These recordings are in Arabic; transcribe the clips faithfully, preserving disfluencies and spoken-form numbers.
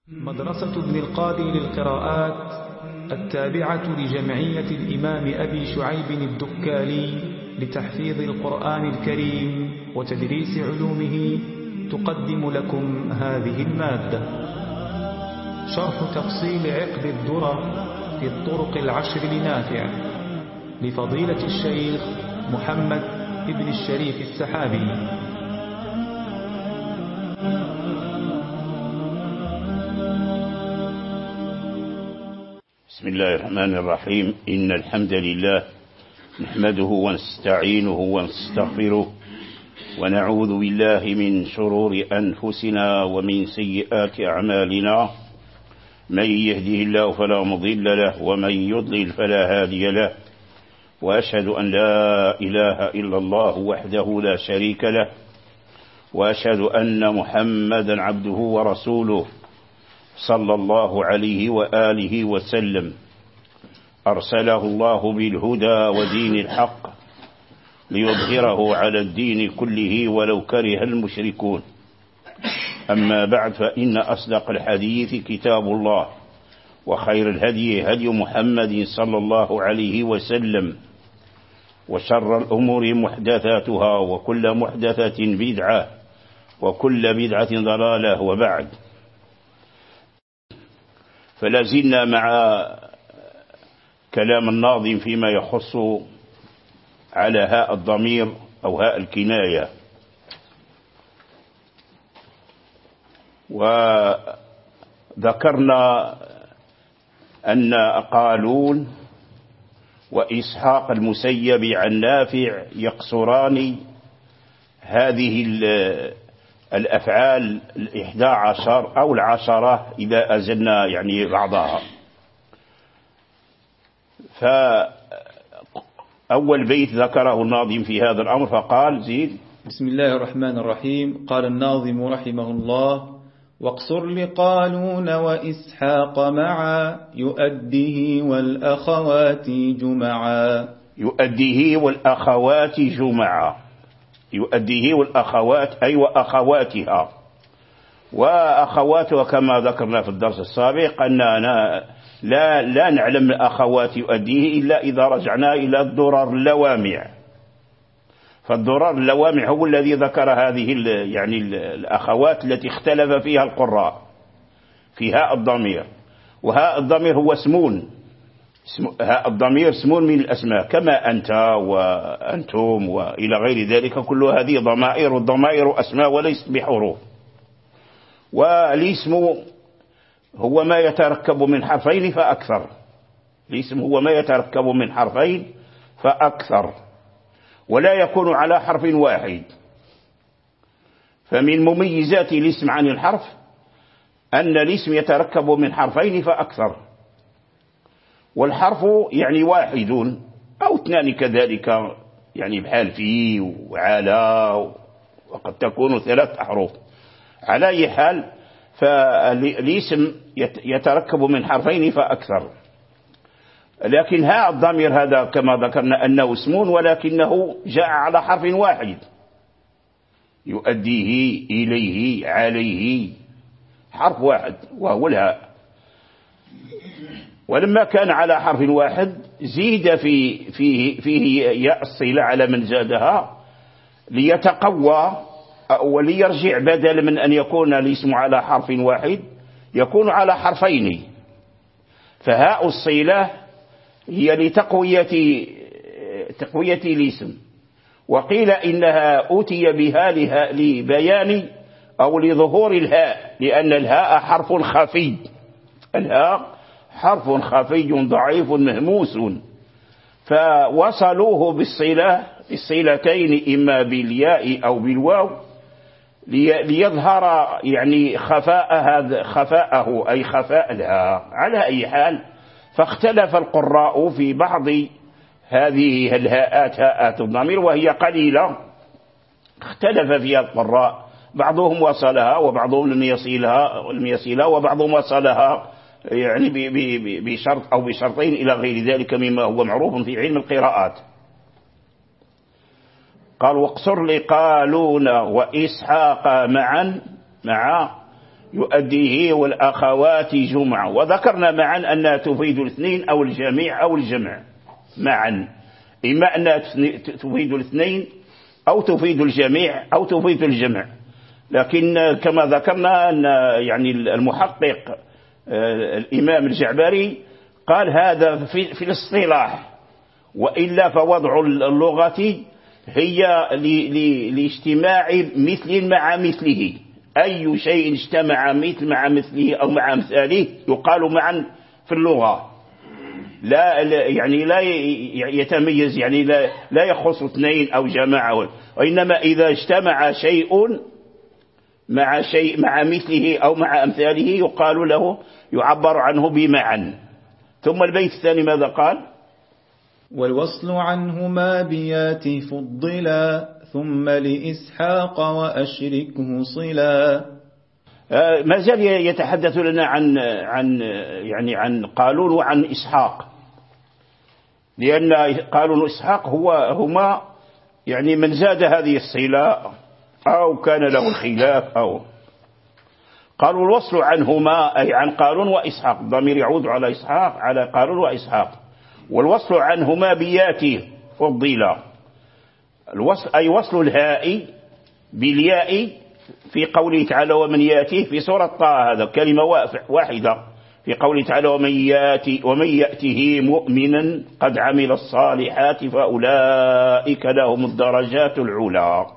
مدرسة ابن القاضي للقراءات التابعة لجمعية الإمام أبي شعيب الدكالي لتحفيظ القرآن الكريم وتدريس علومه تقدم لكم هذه المادة. شرح تفصيل عقد الدرر في الطرق العشر لنافع لفضيلة الشيخ محمد ابن الشريف السحابي. بسم الله الرحمن الرحيم. إن الحمد لله نحمده ونستعينه ونستغفره ونعوذ بالله من شرور أنفسنا ومن سيئات أعمالنا. من يهده الله فلا مضل له ومن يضلل فلا هادي له، وأشهد أن لا إله إلا الله وحده لا شريك له، وأشهد أن محمدا عبده ورسوله صلى الله عليه وآله وسلم. أرسله الله بالهدى ودين الحق ليظهره على الدين كله ولو كره المشركون. أما بعد، فإن أصدق الحديث كتاب الله، وخير الهدي هدي محمد صلى الله عليه وسلم، وشر الأمور محدثاتها، وكل محدثة بدعة، وكل بدعة ضلالة. وبعد، فلازلنا مع كلام الناظم فيما يخص على هاء الضمير أو هاء الكناية. وذكرنا أن قالون وإسحاق المسيب عن نافع يقصران هذه الأفعال الإحدى عشر أو العشرة إذا أزلنا يعني بعضها. فأول بيت ذكره الناظم في هذا الأمر فقال: زيد. بسم الله الرحمن الرحيم. قال الناظم رحمه الله: واقصر لقالون وإسحاق معا يؤديه والأخوات جمعا. يؤديه والأخوات جمعا. يؤديه والأخوات أي وأخواتها، وأخواتها كما ذكرنا في الدرس السابق أننا لا, لا نعلم أخوات يؤديه إلا إذا رجعنا إلى الضرر اللوامع. فالضرر اللوامع هو الذي ذكر هذه يعني الأخوات التي اختلف فيها القراء في هاء الضمير. وهاء الضمير هو اسمون، هاء الضمير اسمون من الأسماء، كما أنت وأنتم وإلى غير ذلك، كل هذه ضمائر، والضمائر أسماء وليست بحروف. والاسم هو ما يتركب من حرفين فأكثر. الاسم هو ما يتركب من حرفين فأكثر، ولا يكون على حرف واحد. فمن مميزات الاسم عن الحرف أن الاسم يتركب من حرفين فأكثر، والحرف يعني واحد أو اثنان كذلك، يعني بحال في وعلى، وقد تكون ثلاث أحرف. على أي حال، فالاسم يتركب من حرفين فأكثر. لكن هاء الضمير هذا كما ذكرنا أنه اسمون، ولكنه جاء على حرف واحد، يؤديه، إليه، عليه، حرف واحد وهو الهاء. ولما كان على حرف واحد زيد في فيه, فيه ياء الصلة على من زادها ليتقوى وليرجع، بدل من أن يكون الاسم على حرف واحد يكون على حرفين. فهاء الصلة هي لتقوية تقوية الاسم. وقيل إنها أتي بها لبيان أو لظهور الهاء، لأن الهاء حرف خفي. الهاء حرف خفي ضعيف مهموس، فوصلوه بالصلة بالصلتين إما بالياء أو بالواو ليظهر يعني خفاء هذا خفاءه أي خفاء الهاء. على أي حال، فاختلف القراء في بعض هذه الهاءات، هاءات الضمير، وهي قليلة. اختلف فيها القراء، بعضهم وصلها وبعضهم لم يصلها لم يصلها وبعضهم وصلها يعني بشرط أو بشرطين إلى غير ذلك مما هو معروف في علم القراءات. قال: واقصر لقالون وإسحاق معا مع يؤديه والأخوات جمعة. وذكرنا معا أنها تفيد الاثنين أو الجميع أو الجمع معا، إما أنها تفيد الاثنين أو تفيد الجميع أو تفيد الجمع. لكن كما ذكرنا أن يعني المحقق الإمام الجعبري قال هذا في, في الاصطلاح، وإلا فوضع اللغة هي لاجتماع مثل مع مثله، أي شيء اجتمع مثل مع مثله أو مع مثاله يقال معا في اللغة، لا يعني لا يتميز، يعني لا, لا يخص اثنين أو جماعة، وإنما إذا اجتمع شيء مع شيء مع مثله أو مع أمثاله يقال له يعبر عنه بمعا. ثم البيت الثاني ماذا قال؟ والوصل عنهما بيات فضلا ثم لإسحاق وأشركه صلا. ما زال يتحدث لنا عن عن يعني عن قالون وعن إسحاق، لأن قالون وإسحاق هو هما يعني من زاد هذه الصلة أو كان له الخلاف. أو قالوا الوصل عنهما أي عن قالون وإسحاق، الضمير يعود على إسحاق على قالون وإسحاق، والوصل عنهما بياته فضيلا. الوصل أي وصل الهاء بالياء في قوله تعالى ومن يأتيه في سورة طه، هذا كلمة واحدة في قوله تعالى ومن يأتي ومن يأته مؤمنا قد عمل الصالحات فأولئك لهم الدرجات العلى.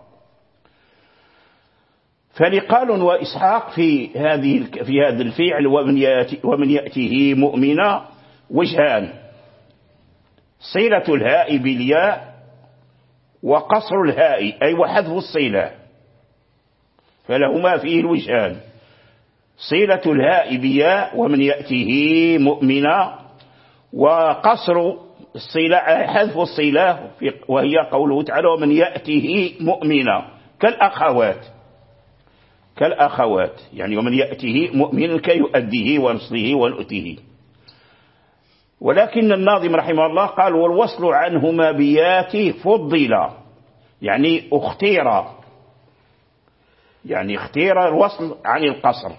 فلقال وإسحاق في هذه في هذا الفعل ومن يأتي ومن يأته مؤمنا وجهان: صلة الهاء بالياء وقصر الهاء أي وحذف الصلة، فلهما فيه الوجهان: صلة الهاء بياء ومن يأته مؤمنا، وقصر الصلة حذف الصلة وهي قوله تعالى ومن يأته مؤمنا كالأخوات كالأخوات يعني ومن يأته مؤمنا كيؤديه ونصله ونؤته. ولكن الناظم رحمه الله قال والوصل عنهما بياته فضلا، يعني اختير يعني اختير الوصل عن القصر،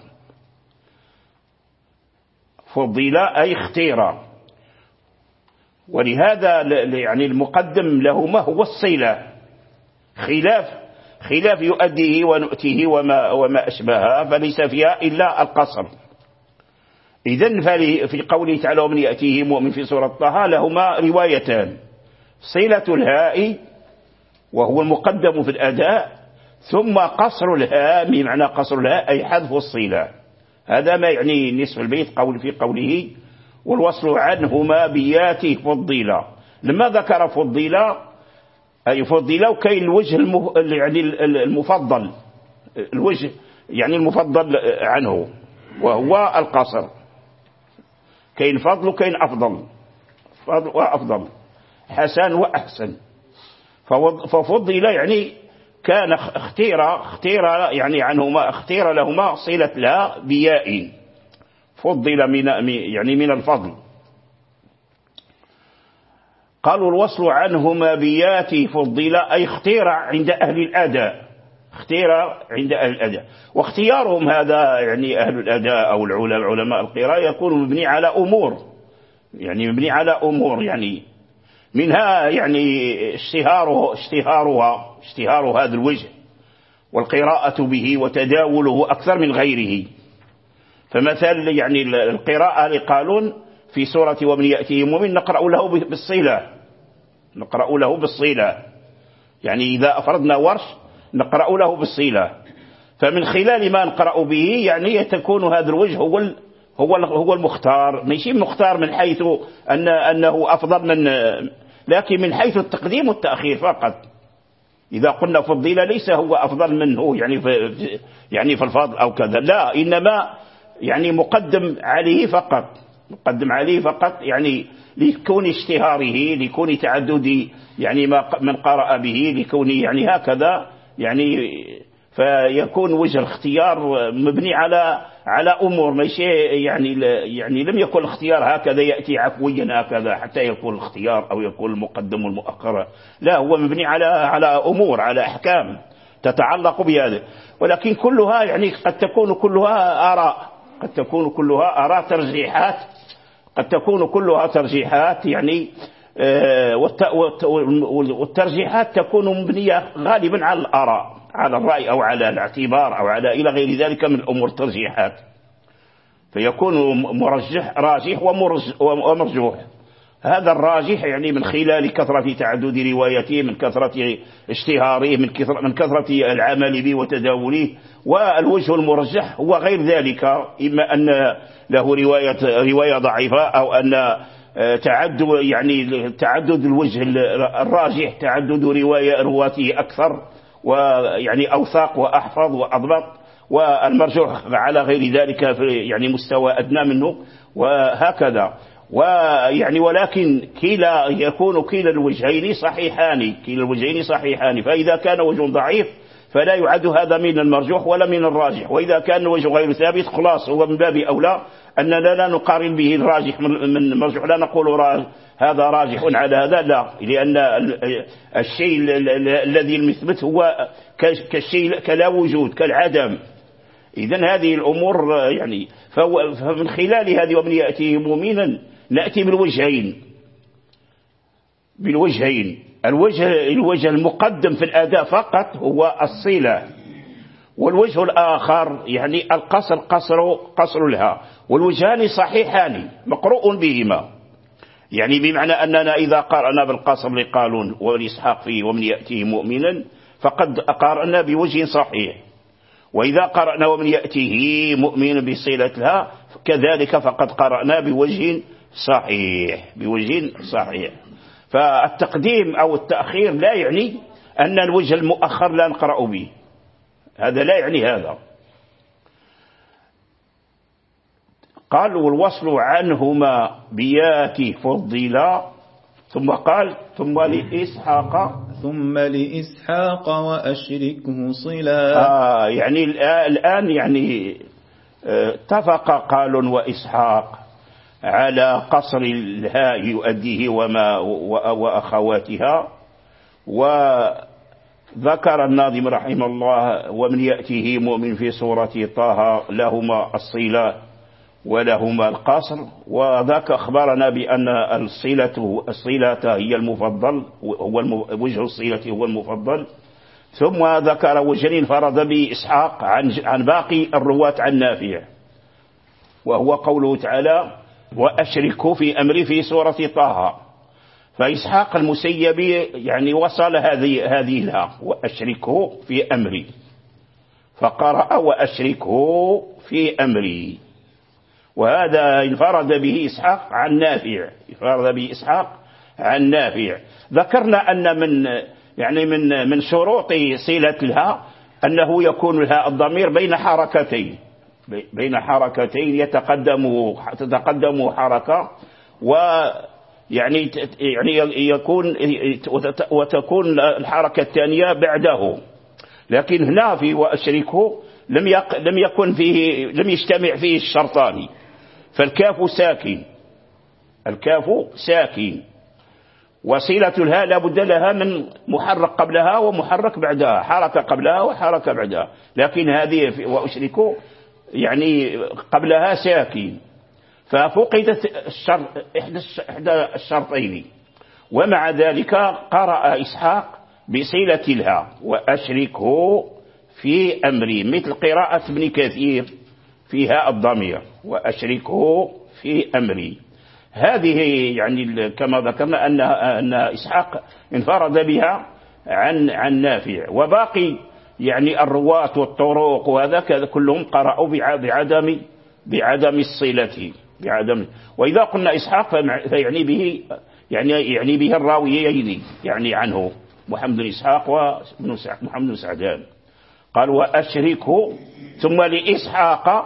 فضلا أي اختير. ولهذا يعني المقدم لهما هو الصلة، خلاف خلاف يؤديه ونؤته وما, وما أشبهها فليس فيها إلا القصر. إذن في قوله تعالى ومن يأتيه مؤمن في سورة طه لهما روايتان: صلة الهاء وهو المقدم في الأداء، ثم قصر الهاء بمعنى قصر الهاء أي حذف الصلة. هذا ما يعني نصف البيت قول في قوله والوصل عنهما بياته فضيلا. لما ذكر فضيلا أي فضيلا وكاين الوجه المف... يعني المفضل، الوجه يعني المفضل عنه وهو القصر، كاين فضل وكاين أفضل، فضل وأفضل، حسن وأحسن. ففضل يعني كان اختير اختير يعني عنهما اختير لهما صلة لا بياء، فضل من يعني من الفضل. قالوا الوصل عنهما بياتي فضل أي اختير عند أهل الأداء، اختير عند أهل الأداء. واختيارهم هذا يعني أهل الأداء أو العلماء القراءة يكون مبني على أمور، يعني مبني على أمور يعني منها يعني اشتهاره اشتهارها اشتهار هذا الوجه والقراءة به وتداوله أكثر من غيره. فمثل يعني القراءة لقالون في سورة ومن يأتيه مؤمن نقرأ له بالصلة، نقرأ له بالصلة، يعني إذا أفردنا ورش نقرأ له بالصلة. فمن خلال ما نقرأ به يعني تكون هذا الوجه هو هو هو المختار، ماشي مختار من حيث أن أنه أفضل من، لكن من حيث التقديم والتأخير فقط. إذا قلنا فضيلة ليس هو أفضل منه يعني في يعني في الفضل أو كذا، لا، إنما يعني مقدم عليه فقط، مقدم عليه فقط يعني لكون اشتهاره، لكون تعدد يعني ما من قرأ به، لكون يعني هكذا يعني. فيكون وجه الاختيار مبني على على أمور ماشي يعني يعني لم يكن الاختيار هكذا يأتي عفويا هكذا حتى يكون الاختيار أو يكون المقدم والمؤخر، لا، هو مبني على على أمور، على أحكام. تتعلق بهذا. ولكن كلها يعني قد تكون كلها آراء، قد تكون كلها آراء ترجيحات، قد تكون كلها ترجيحات يعني آه والترجيحات تكون مبنية غالبا على الآراء، على الرأي أو على الاعتبار أو على إلى غير ذلك من الأمور الترجيحات، فيكون مرجح راجح ومرجوح. هذا الراجح يعني من خلال كثرة تعدد روايته، من كثرة اشتهاره، من كثرة, من كثرة العمل به وتداوله. والوجه المرجح هو غير ذلك، إما أن له رواية, رواية ضعيفة، أو أن تعدد يعني تعدد الوجه الراجح تعدد رواية رواته أكثر ويعني أوثق وأحفظ وأضبط، والمرجوح على غير ذلك في يعني مستوى أدنى منه، وهكذا. ويعني ولكن كلا يكون كلا الوجهين صحيحان، كلا الوجهين صحيحان، فإذا كان وجه ضعيف فلا يعد هذا من المرجوح ولا من الراجح. وإذا كان الوجه غير ثابت خلاص هو من باب أولى أننا لا نقارن به الراجح من المرجوح، لا نقول راجح هذا راجح على هذا، لا، لأن الشيء الذي المثبت هو كالشيء كلا وجود كالعدم. إذن هذه الأمور يعني فمن خلال هذه ومن يأتيه مؤمنا نأتي بالوجهين بالوجهين الوجه الوجه المقدم في الأداء فقط هو الصلة، والوجه الآخر يعني القصر قصر قصر لها، والوجهان صحيحان مقروء بهما، يعني بمعنى أننا إذا قارنا بالقصر لقالون والإسحاق فيه ومن يأتيه مؤمنا فقد قارنا بوجه صحيح، وإذا قرأنا ومن يأتيه مؤمن بصلة لها كذلك فقد قرأنا بوجه صحيح بوجه صحيح. فالتقديم أو التأخير لا يعني أن الوجه المؤخر لا نقرأ به، هذا لا يعني هذا. قال والوصل عنهما بياتي فضلا، ثم قال ثم لإسحاق ثم لإسحاق وأشركه صلا. آه يعني الآن يعني اتفق قال وإسحاق على قصر الهاء يؤديه وما وأخواتها، وذكر الناظم رحمه الله ومن يأتيه مؤمن في سورة طه لهما الصلة ولهما القصر، وذاك أخبرنا بأن الصلة الصلة هي المفضل، هو وجه الصلة هو المفضل. ثم ذكر وجهين فرض بإسحاق عن عن باقي الرواة عن نافع، وهو قوله تعالى وأشركه في أمري في سورة طه. فإسحاق المسيبي يعني وصل هذه هذه لها وأشركه في أمري، فقرأ وأشركه في أمري، وهذا انفرد به إسحاق عن نافع، انفرد به إسحاق عن نافع. ذكرنا أن من يعني من من شروط صلة لها أنه يكون لها الضمير بين حركتين بين حركتين يتقدم تتقدم حركة، ويعني يعني يكون وتكون الحركة الثانية بعده. لكن هنا في وأشركه لم يق لم يكن فيه لم يجتمع فيه الشرطان، فالكاف ساكن الكاف ساكن وصلة الهاء لا بد لها من محرك قبلها ومحرك بعدها، حركة قبلها وحركة بعدها، لكن هذه وأشركه يعني قبلها ساكن، ففقدت الشرط إحدى الشرطين. ومع ذلك قرأ إسحاق بصلة الهاء وأشركه في أمري، مثل قراءة ابن كثير فيها الضمير وأشركه في أمري. هذه يعني كما ذكرنا أن أن إسحاق انفرد بها عن عن نافع، وباقي يعني الرواة والطرق وهذا كلهم قرأوا بعدم بعدم الصلة بعدم. وإذا قلنا إسحاق فيعني به يعني يعني به الراويين يعني عنه محمد بن إسحاق ومحمد بن سعدان. قال وأشركه ثم لإسحاق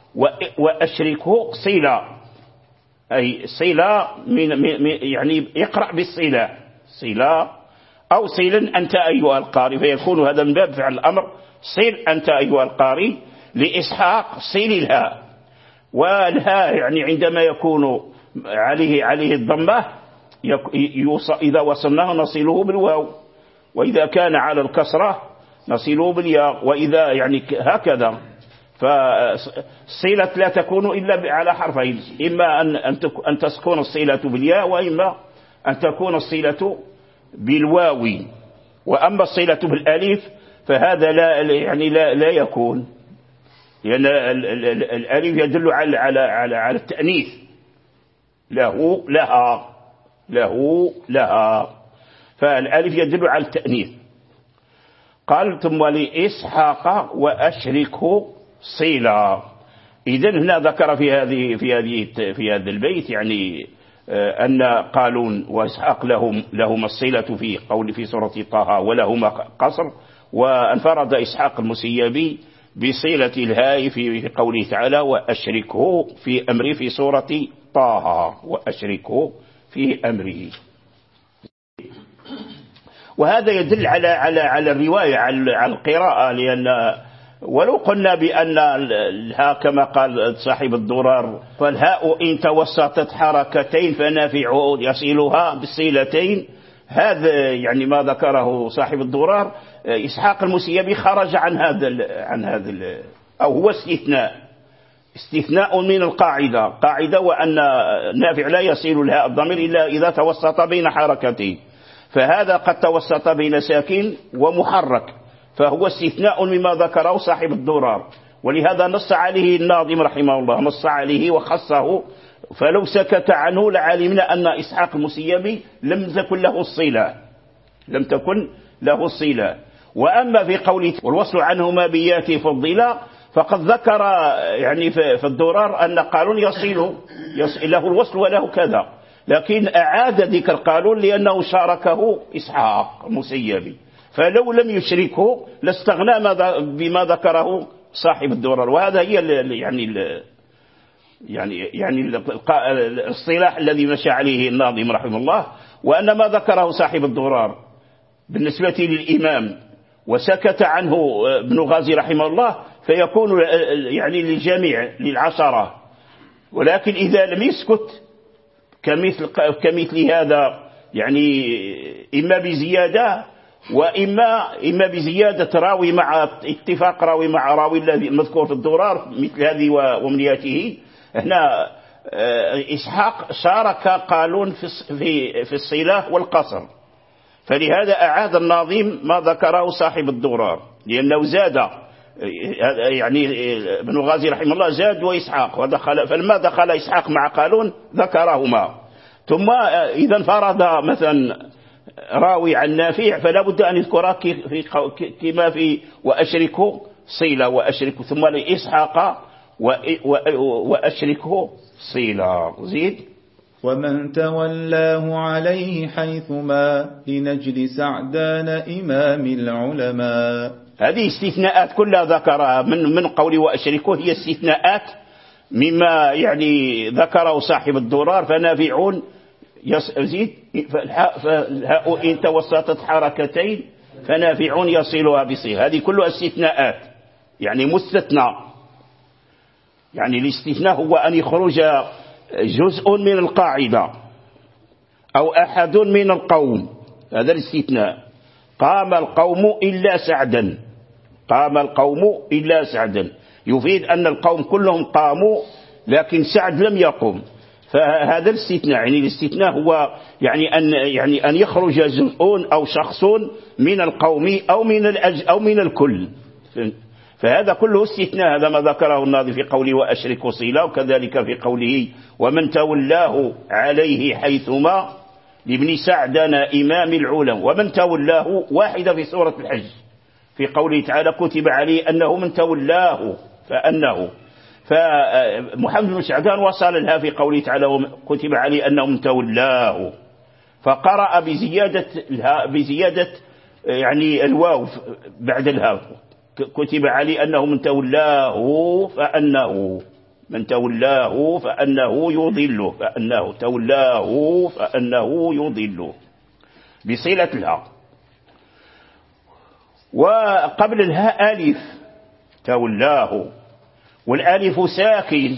وأشركه صلة، أي صلة من يعني يقرأ بالصلة صلة أو صلا أنت أيها القارئ، فيكون هذا من باب فعل الأمر صل أنت أيها القارئ لإسحاق صل الهاء، والهاء يعني عندما يكون عليه عليه الضمة إذا وصلناه نصله بالواو، وإذا كان على الكسرة نصله بالياء، وإذا يعني هكذا. فالصلة لا تكون إلا على حرفين، إما أن أن تكون الصلة بالياء، وإما أن تكون الصلة بالواو. وأما الصلة بالألف فهذا لا يعني لا لا يكون، لأن الألف يدل على على على على التأنيث، له لها له لها، فالألف يدل على التأنيث. قال ثم لإسحاق وأشركه صلة. إذن هنا ذكر في هذه في هذه في هذا البيت يعني أن قالون وإسحاق لهم لهما الصلة في قول في سورة طه ولهما قصر، وانفرد إسحاق المسيبي بصلة الهاء في قوله تعالى وأشركه في أمره في سورة طه، وأشركه في أمره. وهذا يدل على على على الرواية على القراءة، لأن ولو قلنا بأن الهاء كما قال صاحب الدرر فالهاء إن توسطت حركتين فنافع يصلها بالصلتين، هذا يعني ما ذكره صاحب الدرر. إسحاق المسيبي خرج عن هذا عن هذا أو هو استثناء استثناء من القاعدة، قاعدة وأن نافع لا يصل الهاء الضمير إلا إذا توسط بين حركتين، فهذا قد توسط بين ساكن ومحرك، فهو استثناء مما ذكره صاحب الدرر، ولهذا نص عليه الناظم رحمه الله، نص عليه وخصه. فلو سكت عنه لعلمنا أن إسحاق المسيبي لم تكن له الصلة لم تكن له الصلة. وأما في قوله والوصل عنهما بياتي فضلا، فقد ذكر يعني في الدرر أن قالون يصل له الوصل وله كذا، لكن أعاد ذكر قالون لأنه شاركه إسحاق المسيبي، فلو لم يشركه لاستغنى بما ذكره صاحب الدرر. وهذا هي يعني ال يعني يعني الصلاح الذي مشى عليه الناظم رحمه الله. وأن ما ذكره صاحب الدرر بالنسبة للإمام وسكت عنه ابن غازي رحمه الله فيكون يعني للجميع للعشرة، ولكن إذا لم يسكت كمثل كمثل هذا يعني إما بزيادة وإما إما بزيادة راوي مع اتفاق راوي مع راوي الذي مذكور في الدرر مثل هذه ومنياته. هنا إسحاق شارك قالون في في في الصلة والقصر، فلهذا أعاد الناظم ما ذكره صاحب الدرر، لأنه زاد يعني ابن غازي رحمه الله زاد وإسحاق ودخل، فلما دخل إسحاق مع قالون ذكرهما. ثم إذا انفرد مثلا راوي عن نافع فلا بد أن يذكر كما في وأشركه صلة وأشركه، ثم لإسحاق وأشركه صلة. زيد ومن تولاه عليه حيثما لنجل سعدان إمام العلماء. هذه استثناءات كلها ذكرها من من قول وأشركه، هي استثناءات مما يعني ذكره صاحب الدرر. فنافعون يزيد فالهاء إن توسطت حركتين فنافعون يصلها بصيغة، هذه كلها استثناءات يعني مستثنى. يعني الاستثناء هو أن يخرج جزء من القاعدة أو أحد من القوم، هذا الاستثناء. قام القوم إلا سعدا، قام القوم إلا سعدا، يفيد أن القوم كلهم قاموا لكن سعد لم يقم، فهذا الاستثناء. يعني الاستثناء هو يعني أن يعني أن يخرج جزء أو شخص من القوم أو من الأج أو من الكل، فهذا كله استثناء. هذا ما ذكره الناظم في قوله وأشرك صلة، وكذلك في قوله ومن تولاه عليه حيثما لابن سعدنا إمام العلم. ومن تولاه واحدة في سورة الحج في قوله تعالى كتب عليه أنه من تولاه فأنه، فمحمد بن سعدان وصل لها في قوله تعالى كتب عليه أنه من تولاه، فقرأ بزيادة بزيادة يعني الواو بعد الهاء، كتب عليه أنه من تولاه فأنه، من تولاه فأنه يضله، فأنه تولاه فأنه يضله بصلة الهاء. وقبل الهاء ألف تولاه، والألف ساكن،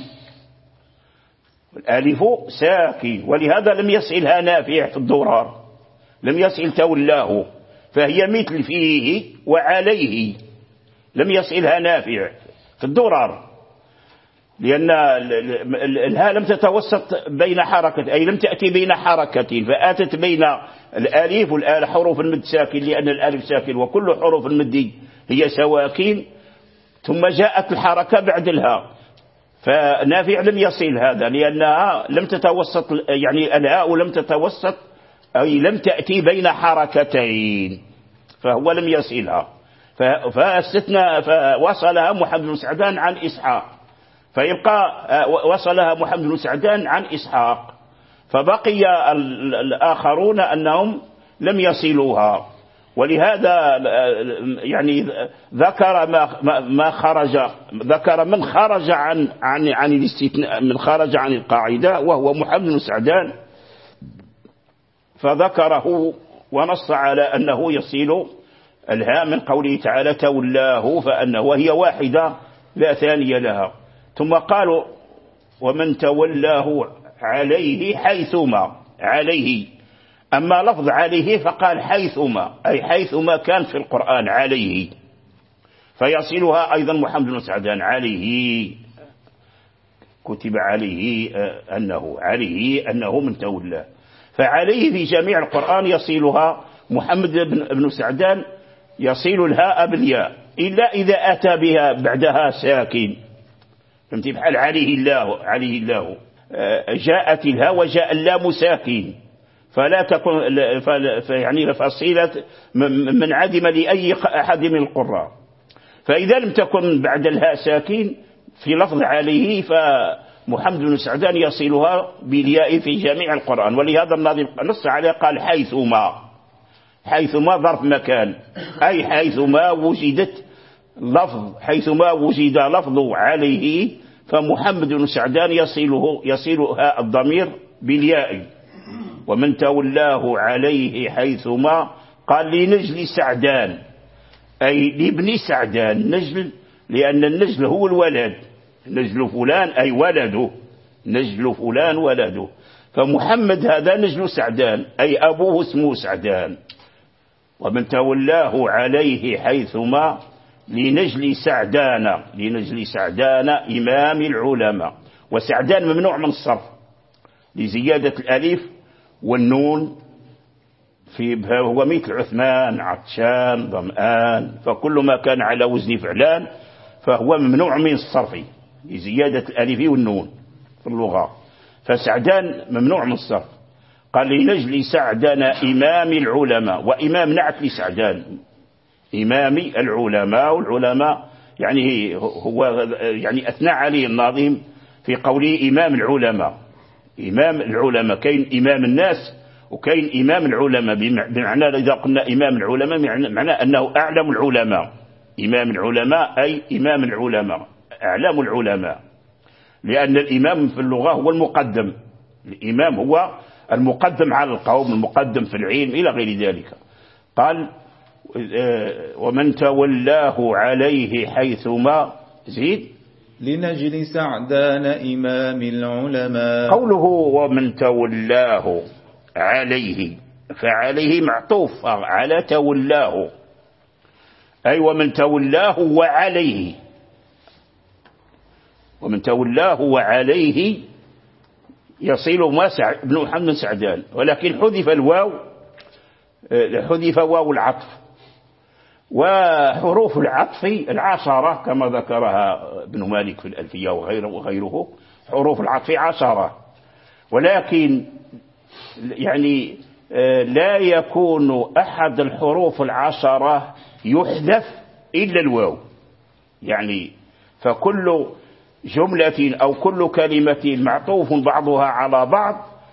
والألف ساكن، ولهذا لم يسئلها نافع في الدرر، لم يسئل تولاه، فهي مثل فيه وعليه، لم يصلها نافع في الدرر، لأن الهاء لم تتوسط بين حركة، أي لم تأتي بين حركتين، فآتت بين الألف والآل حروف المد ساكن، لأن الألف ساكن وكل حروف المد هي سواكين، ثم جاءت الحركة بعد الهاء، فنافع لم يصل هذا لأنها لم تتوسط، يعني الهاء لم تتوسط، أي لم تأتي بين حركتين، فهو لم يصلها، فاستثنى فوصلها محمد بن سعدان عن إسحاق، فيبقى وصلها محمد بن سعدان عن إسحاق، فبقي الآخرون أنهم لم يصلوها، ولهذا يعني ذكر ما ما خرج ذكر من خرج عن عن عن الاستثناء، من خرج عن القاعدة وهو محمد بن سعدان، فذكره ونص على أنه يصل الهاء من قوله تعالى تولاه، فأنه وهي واحدة لا ثانية لها. ثم قالوا ومن تولاه عليه حيثما، عليه، أما لفظ عليه فقال حيثما، أي حيثما كان في القرآن عليه، فيصلها أيضا محمد بن سعدان عليه، كتب عليه أنه عليه أنه من تولاه، فعليه في جميع القرآن يصلها محمد بن سعدان، يصل الهاء بالياء، إلا إذا أتى بها بعدها ساكن، فهمت؟ بحال عليه الله، عليه الله جاءت الهاء وجاء اللام ساكن، فلا تكون يعني فصيلة منعدم لأي أحد من القراء، فإذا لم تكن بعد الهاء ساكن في لفظ عليه فمحمد بن سعدان يصلها بالياء في جميع القرآن، ولهذا الناظم نص عليه قال حيثما، حيثما ظرف مكان، أي حيثما وجدت لفظ، حيثما وجد لفظ عليه فمحمد بن سعدان يصله يصلها الضمير بالياء. ومن تولاه عليه حيثما قال لنجل سعدان، أي لابن سعدان، نجل لأن النجل هو الولد، نجل فلان أي ولده، نجل فلان ولده، فمحمد هذا نجل سعدان أي أبوه اسمه سعدان. ومن تولاه عليه حيثما لنجل سعدان، لنجل سعدان إمام العلماء، وسعدان ممنوع من الصرف لزيادة الألف والنون، في هو مثل عثمان، عطشان، ظمآن، فكل ما كان على وزن فعلان فهو ممنوع من الصرف لزيادة الألف والنون في اللغة، فسعدان ممنوع من الصرف. قال لنجل سعدان إمام العلماء، وإمام نعت لسعدان، إمام العلماء، والعلماء يعني هو يعني أثنى عليه الناظم في قوله إمام العلماء، إمام العلماء، كاين إمام الناس وكاين إمام العلماء، بمعنى إذا قلنا إمام العلماء معنى أنه أعلم العلماء، إمام العلماء أي إمام العلماء، أعلم العلماء، لأن الإمام في اللغة هو المقدم، الإمام هو المقدم على القوم، المقدم في العلم إلى غير ذلك. قال ومن تولاه عليه حيثما، زيد لنجل سعدان إمام العلماء. قوله ومن تولاه عليه، فعليه معطوف على تولاه، أي ومن تولاه وعليه، ومن تولاه وعليه يصيل ما ابن محمد سعدان، ولكن حذف الواو، حذف واو العطف، وحروف العطف العشرة كما ذكرها ابن مالك في الألفية وغيره وغيره، حروف العطف عشرة، ولكن يعني لا يكون أحد الحروف العشرة يحذف إلا الواو، يعني فكل جملة أو كل كلمة معطوف بعضها على بعض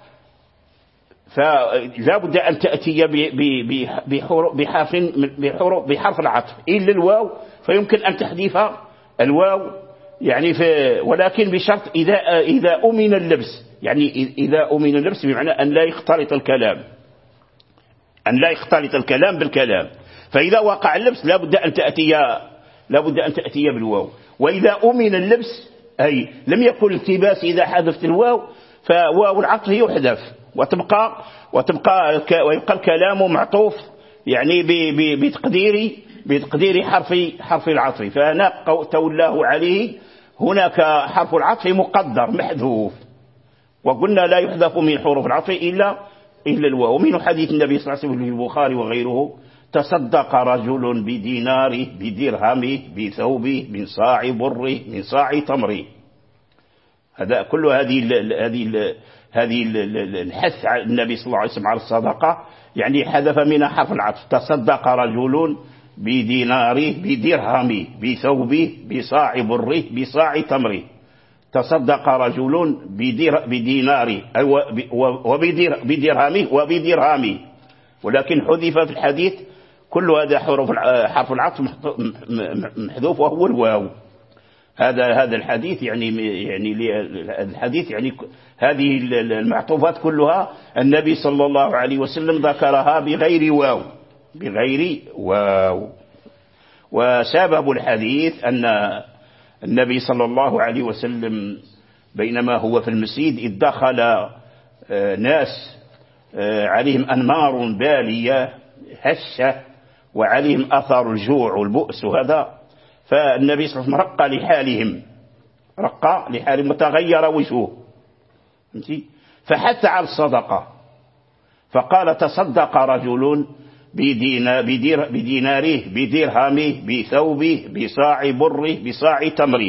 فلا بد أن تأتي بحرف بحرف العطف إلا الواو، فيمكن أن تحذف الواو يعني في، ولكن بشرط إذا إذا أمن اللبس، يعني إذا أمن اللبس بمعنى أن لا يختلط الكلام، أن لا يختلط الكلام بالكلام، فإذا وقع اللبس لا بد أن تأتي لا بد أن تأتي بالواو، وإذا أمن اللبس أي لم يكن التباس إذا حذفت الواو فواو العطف يحذف، وتبقى وتبقى ويبقى الكلام معطوف يعني بتقدير بتقدير حرف حرف العطف. فهنا تولاه عليه هناك حرف العطف مقدر محذوف، وقلنا لا يحذف من حروف العطف إلا إلا الواو. ومن حديث النبي صلى الله عليه وسلم في البخاري وغيره: تصدق رجل بديناره بدرهمه بثوبه من صاع بره من صاع تمره. هذا كل هذه هذه هذه الحث على النبي صلى الله عليه وسلم على الصدقة، يعني حذف منها حرف العطف. تصدق رجل بديناره بدرهمه بثوبه بصاع بره بصاع تمره. تصدق رجل بديناره وبدرهمه وبدرهمه، ولكن حذف في الحديث كل هذا حروف حرف العطف محذوف وهو الواو. هذا هذا الحديث يعني يعني الحديث يعني هذه المعطوفات كلها النبي صلى الله عليه وسلم ذكرها بغير واو بغير واو. وسبب الحديث أن النبي صلى الله عليه وسلم بينما هو في المسجد إذ دخل ناس عليهم أنمار بالية هشة وعليهم أثر الجوع والبؤس وهذا، فالنبي صلى الله عليه وسلم رق لحالهم رق لحالهم وتغير وجهه، فحث على الصدقة فقال: تصدق رجل بديناره بدرهمه بثوبه بصاع بره بصاع تمره.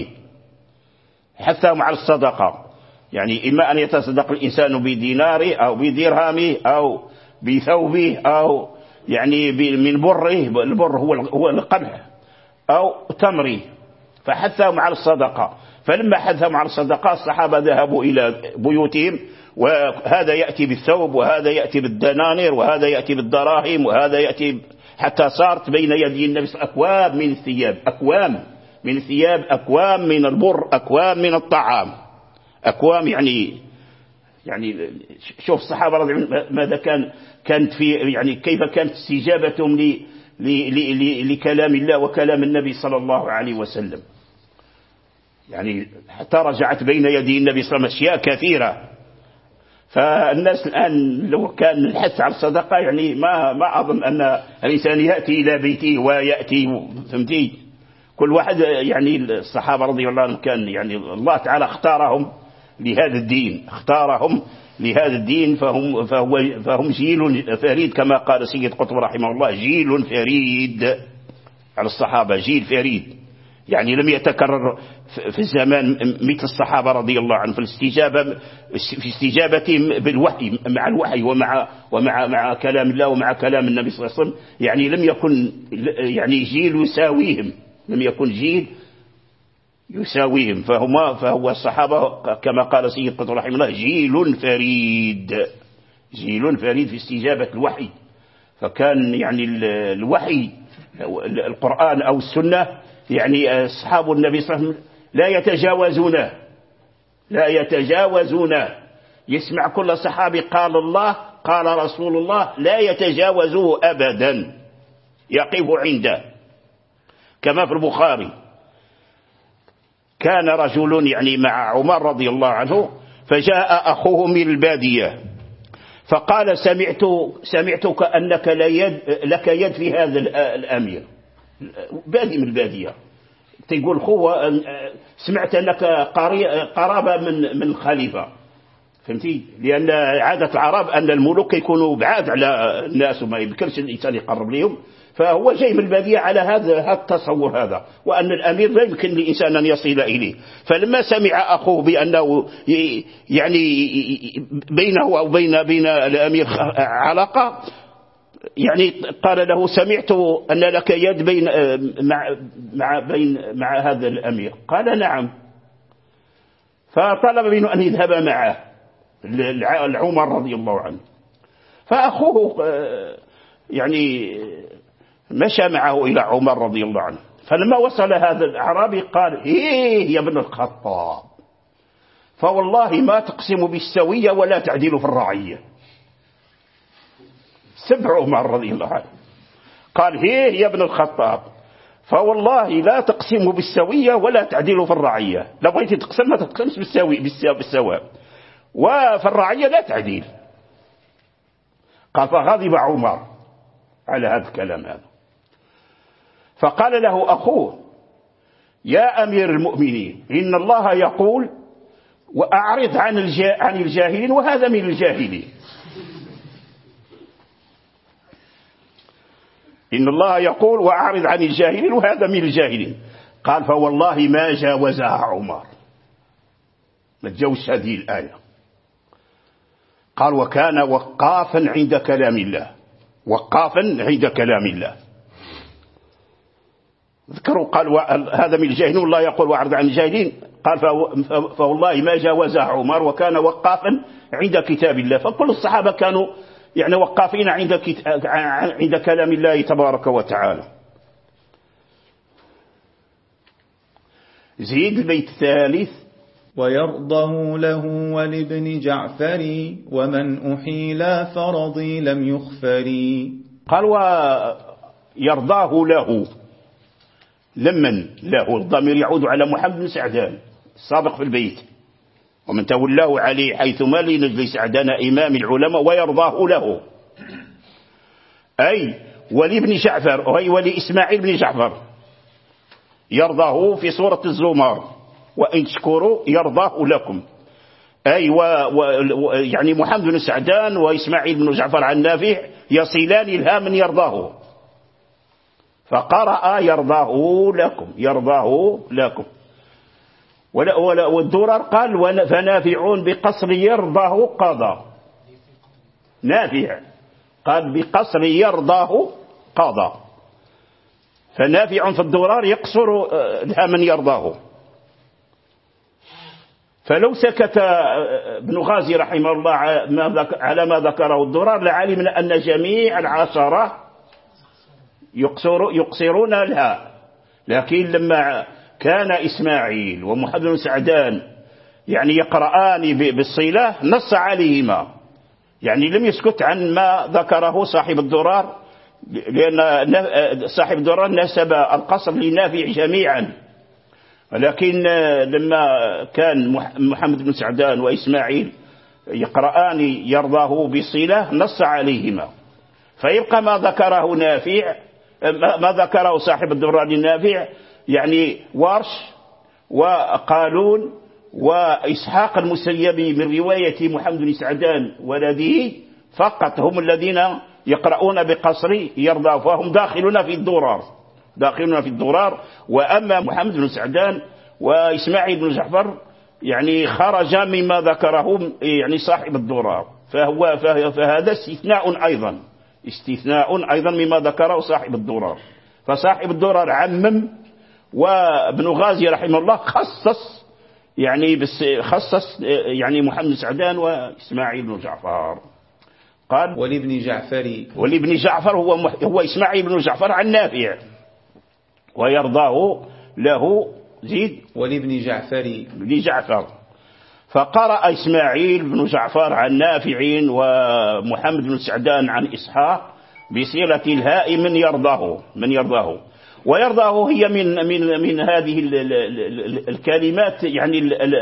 حثهم على الصدقة، يعني إما أن يتصدق الإنسان بديناره أو بدرهمه أو بثوبه أو يعني من بره، البر هو القمح، أو تمره، فحثهم على الصدقة. فلما حثهم على الصدقة الصحابة ذهبوا إلى بيوتهم، وهذا يأتي بالثوب وهذا يأتي بالدنانير وهذا يأتي بالدراهم وهذا يأتي، حتى صارت بين يدي النبي صلى الله عليه وسلم أكواب من الثياب، أكوام من الثياب، أكوام من البر، أكوام من الطعام، أكوام يعني يعني شوف الصحابة رضي الله عنهم ماذا كان كانت في يعني كيف كانت استجابتهم ل لكلام الله وكلام النبي صلى الله عليه وسلم. يعني حتى رجعت بين يدي النبي صلى الله عليه وسلم أشياء كثيرة. فالناس الآن لو كان الحث على الصدقة يعني ما ما أظن أن الإنسان يأتي إلى بيته ويأتي، فهمتي؟ كل واحد يعني الصحابة رضي الله عنهم كان يعني الله تعالى اختارهم لهذا الدين، اختارهم لهذا الدين، فهم فهو فهم جيل فريد كما قال سيد قطب رحمه الله: جيل فريد على الصحابة، جيل فريد يعني لم يتكرر في الزمان مثل الصحابة رضي الله عنهم في الاستجابة في استجابتهم بالوحي مع الوحي ومع ومع مع كلام الله ومع كلام النبي صلى الله عليه وسلم. يعني لم يكن يعني جيل يساويهم، لم يكن جيل يساويهم، فهما فهو الصحابة كما قال سيد قطب رحمه الله: جيل فريد، جيل فريد في استجابة الوحي. فكان يعني الوحي القرآن أو السنة يعني أصحاب النبي صلى الله عليه وسلم لا يتجاوزونه لا يتجاوزونه يسمع كل صحابي قال الله قال رسول الله لا يتجاوزه أبدا، يقف عنده. كما في البخاري كان رجل يعني مع عمر رضي الله عنه، فجاء أخوه من البادية فقال: سمعت سمعتك أنك لك يد في هذا الأمير، بادي من البادية، تقول خوة سمعت أنك قرابة من من الخليفة، فهمتي؟ لأن عادة العرب أن الملوك يكونوا بعاد على الناس وما يمكنش الإنسان يقرب لهم، فهو جاي من البادية على هذا التصور هذا، وأن الأمير لا يمكن للإنسان أن يصل إليه. فلما سمع أخوه بأنه يعني بينه أو بين بين الأمير علاقة، يعني قال له: سمعت أن لك يد بين مع مع بين مع هذا الأمير. قال: نعم. فطلب منه أن يذهب معه العمر رضي الله عنه. فأخوه يعني مشى معه إلى عمر رضي الله عنه. فلما وصل هذا الأعرابي قال: إيه يا ابن الخطاب، فوالله ما تقسم بالسوية ولا تعدل في الرعية. سبع عمر رضي الله عنه قال: إيه يا ابن الخطاب، فوالله لا تقسم بالسوية ولا تعدل في الرعية، لو بغيت تقسم ما تقسمش بالسوي بالسواء، وفي الرعية لا تعديل. قال: فغضب عمر على هذا الكلام هذا. فقال له أخوه: يا أمير المؤمنين، إن الله يقول: وأعرض عن عن الجاهلين، وهذا من الجاهلين. إن الله يقول: وأعرض عن الجاهلين، وهذا من الجاهلين. قال: فوالله ما جاوزها عمر، ما تجاوزش هذه الآية. قال: وكان وقافا عند كلام الله، وقافا عند كلام الله. ذكروا قال: هذا من الجاهلين، والله يقول: وأعرض عن الجاهلين. قال: فوالله ما جاوزها عمر، وكان وقافا عند كتاب الله. فكل الصحابة كانوا يعني وقافين عند عند كلام الله تبارك وتعالى. زيد البيت الثالث: ويرضه له ولابن جعفر، ومن أحيل فرضي لم يخفري. قال: ويرضاه له، لمن له؟ الضمير يعود على محمد بن سعدان السابق في البيت: ومن تولاه عليه حيثما لنجل سعدان إمام العلماء ويرضاه له، أي ولابن جعفر، أي ولإسماعيل بن جعفر، يرضاه في سورة الزمر: وإن تشكروا يرضاه لكم. أي و و يعني محمد بن سعدان وإسماعيل بن جعفر عن نافع يصلان لها من يرضاه، فقرأ يرضاه لكم، يرضاه لكم. والدرر قال: فنافع بقصر يرضاه قضى. نافع قال بقصر يرضاه قضى، فنافع في الدرر يقصر لها من يرضاه. فلو سكت ابن غازي رحمه الله على ما ذكره الدرر لعلمنا أن جميع العشرة يقصر يقصرون لها، لكن لما كان إسماعيل ومحمد بن سعدان يعني يقرآن بالصلة نص عليهما، يعني لم يسكت عن ما ذكره صاحب الدرر، لأن صاحب الدرر نسب القصر لنافع جميعا. ولكن لما كان محمد بن سعدان وإسماعيل يقرآن يرضاه بالصلة نص عليهما، فيبقى ما ذكره نافع، ما ذكره صاحب الدرر للنافع، يعني ورش وقالون وإسحاق المسيبي من رواية محمد بن سعدان ولده فقط هم الذين يقرؤون بقصر يرضى، فهم داخلون في الدرر، داخلون في الدرر. وأما محمد بن سعدان وإسماعيل بن جعفر يعني خرج مما ذكره يعني صاحب الدرر، فهو فهذا استثناء أيضا، استثناء أيضا مما ذكره صاحب الدرر. فصاحب الدرر عمم، وابن غازي رحمه الله خصص يعني بس خصص يعني محمد سعدان وإسماعيل بن جعفر. قال: ولابن جعفر، ولابن جعفر هو هو إسماعيل بن جعفر عن نافع، ويرضاه له. زيد: ولابن جعفر، ابن جعفر. فقرأ إسماعيل بن جعفر عن نافع ومحمد بن سعدان عن إسحاق بصيغة الهاء من يرضاه، من يرضاه. ويرضاه هي من من من هذه الكلمات يعني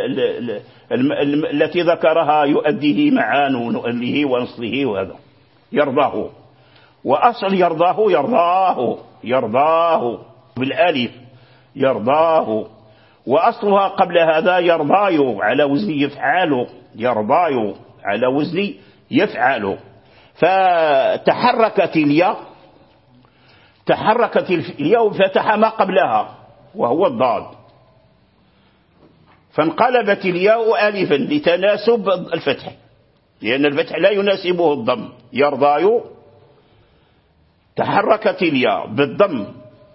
التي ذكرها يؤديه معان ونؤله ونصله، وهذا يرضاه. وأصل يرضاه يرضاه يرضاه بالالف، يرضاه. وأصلها قبل هذا يرضاي على وزن يفعل، يرضاي على وزن يفعل. فتحركت الياء، تحركت الياء فتح ما قبلها وهو الضاد، فانقلبت الياء ألفا لتناسب الفتح، لأن الفتح لا يناسبه الضم. يرضاي تحركت الياء بالضم،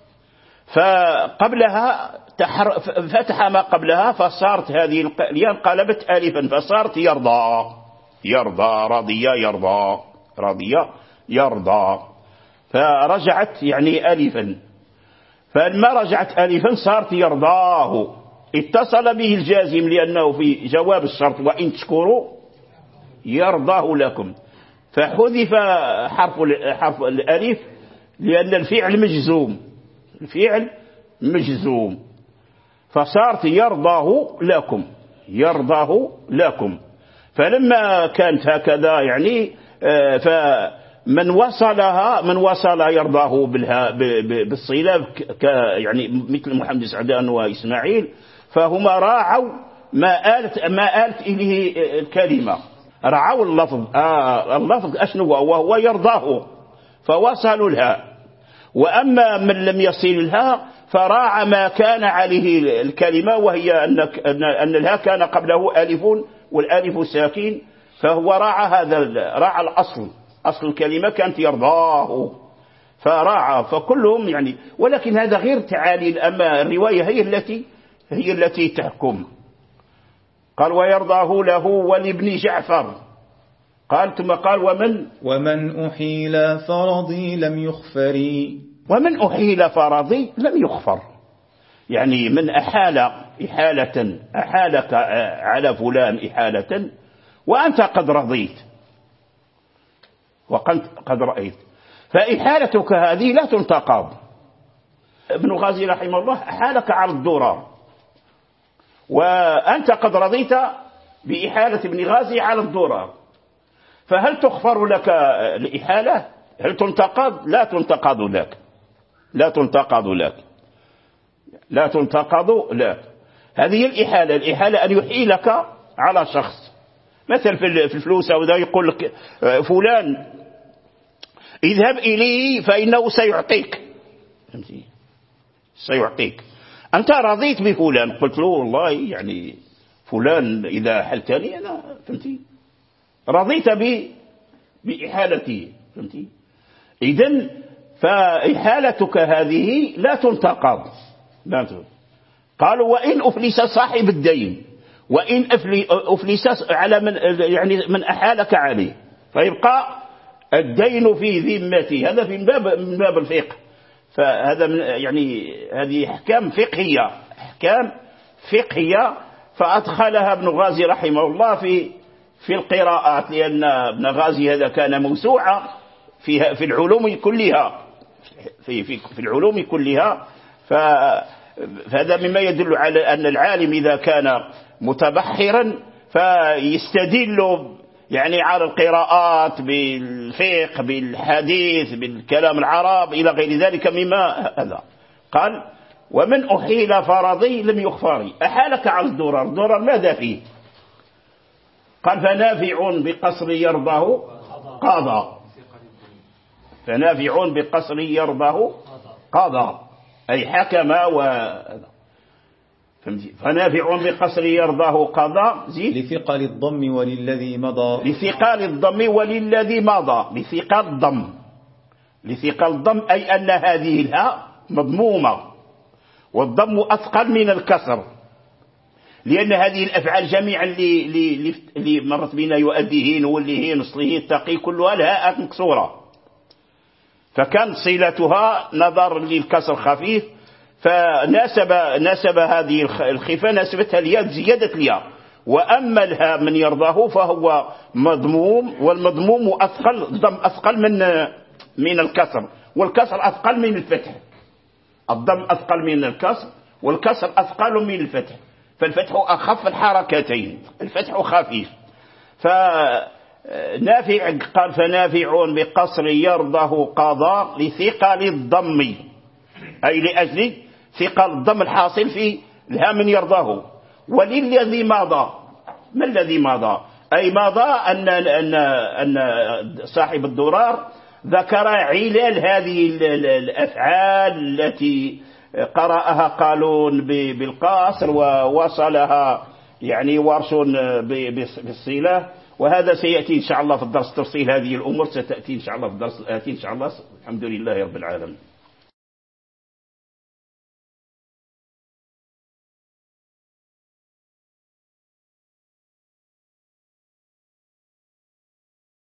فقبلها فتح ما قبلها، فصارت هذه الياء انقلبت ألفا فصارت يرضى، يرضى رضي يرضى رضي يرضى، فرجعت يعني ألفا. فلما رجعت ألفا صارت يرضاه، اتصل به الجازم لأنه في جواب الشرط: وإن تشكروا يرضاه لكم. فحذف حرف حرف الألف لأن الفعل مجزوم، الفعل مجزوم، فصارت يرضاه لكم، يرضاه لكم. فلما كانت هكذا يعني من وصلها من وصل يرضاه بالصلة يعني مثل محمد سعدان وإسماعيل، فهما راعوا ما آلت ما آلت إليه الكلمة، رعوا اللفظ آه اللفظ أشنو وهو يرضاه فوصلوا لها. وأما من لم يصل لها فراعى ما كان عليه الكلمة، وهي أن أن لها كان قبله ألف والألف ساكن، فهو راعى هذا راعى الأصل، أصل الكلمة كانت يرضاه فراعى، فكلهم يعني. ولكن هذا غير تعاليل، أما الرواية هي التي هي التي تحكم. قال ويرضاه له ولابن جعفر، قال ثم قال ومن ومن أحيل فرضي لم يخفري. ومن أحيل فرضي لم يخفر، يعني من أحال إحالة أحالك على فلان إحالة وأنت قد رضيت وقد قد رأيت، فإحالتك هذه لا تنتقض. ابن غازي رحمه الله أحالك على الضرار وأنت قد رضيت بإحالة ابن غازي على الضرار، فهل تغفر لك الإحالة؟ هل تنتقض؟ لا تنتقض لك، لا تنتقض لك لا تنتقض لك. هذه الإحالة، الإحالة أن يحيلك على شخص، مثل في الفلوس أو ذا يقول لك فلان اذهب إليه فإنه سيعطيك، سيعطيك. أنت رضيت بفلان، قلت له والله يعني فلان إذا حلتني أنا فهمتي رضيت بإحالتي فهمتي. إذن فإحالتك هذه لا تنتقض، لا تنتقض. قالوا وإن أفلس صاحب الدين، وإن أفلس على من يعني من أحالك عليه، فيبقى الدين في ذمته. هذا في باب من باب الفقه، فهذا من يعني هذه أحكام فقهية، أحكام فقهية فأدخلها ابن غازي رحمه الله في في القراءات، لأن ابن غازي هذا كان موسوعة في في العلوم كلها، في في في العلوم كلها. فهذا مما يدل على أن العالم إذا كان متبحرا فيستدل يعني على القراءات بالفقه بالحديث بالكلام العرب إلى غير ذلك مما هذا. قال ومن أحيل فرضي لم يخفري. أحالك على الضرر، الضرر ماذا فيه؟ قال فنافع بقصر يرضاه قضى، فنافع بقصر يرضاه قضى أي حكم و فنافع بقصر يرضاه قضى. زيد لثقل الضم وللذي مضى، لثقل الضم وللذي مضى، لثقل الضم، لثقل الضم أي أن هذه الهاء مضمومة والضم أثقل من الكسر، لأن هذه الأفعال جميعا اللي, اللي, اللي مرت بنا يؤديهين والليهين وصليه التقي كلها الهاء مكسورة، فكان صلتها نظر للكسر خفيف، فناسب ناسب هذه الخفة ناسبتها الياء زيادة الياء. وأما الهاء من يرضاه فهو مضموم، والمضموم أثقل، الضم أثقل من من الكسر، والكسر أثقل من الفتح. الضم أثقل من الكسر والكسر أثقل من الفتح، فالفتح أخف الحركتين، الفتح خفيف. فنافع قال فنافع بقصر يرضاه قضاء لثقل الضم، أي لأجل ثقل الضم الحاصل في الها من يرضاه. وللذي مضى، ما الذي مضى؟ أي مضى أن, أن, أن صاحب الضرار ذكر علل هذه الأفعال التي قرأها قالون بالقاصر ووصلها يعني ورش بالصلة. وهذا سيأتي إن شاء الله في الدرس، تفصيل هذه الأمور ستأتي إن شاء الله في الدرس الآتي إن شاء الله. الحمد لله رب العالمين.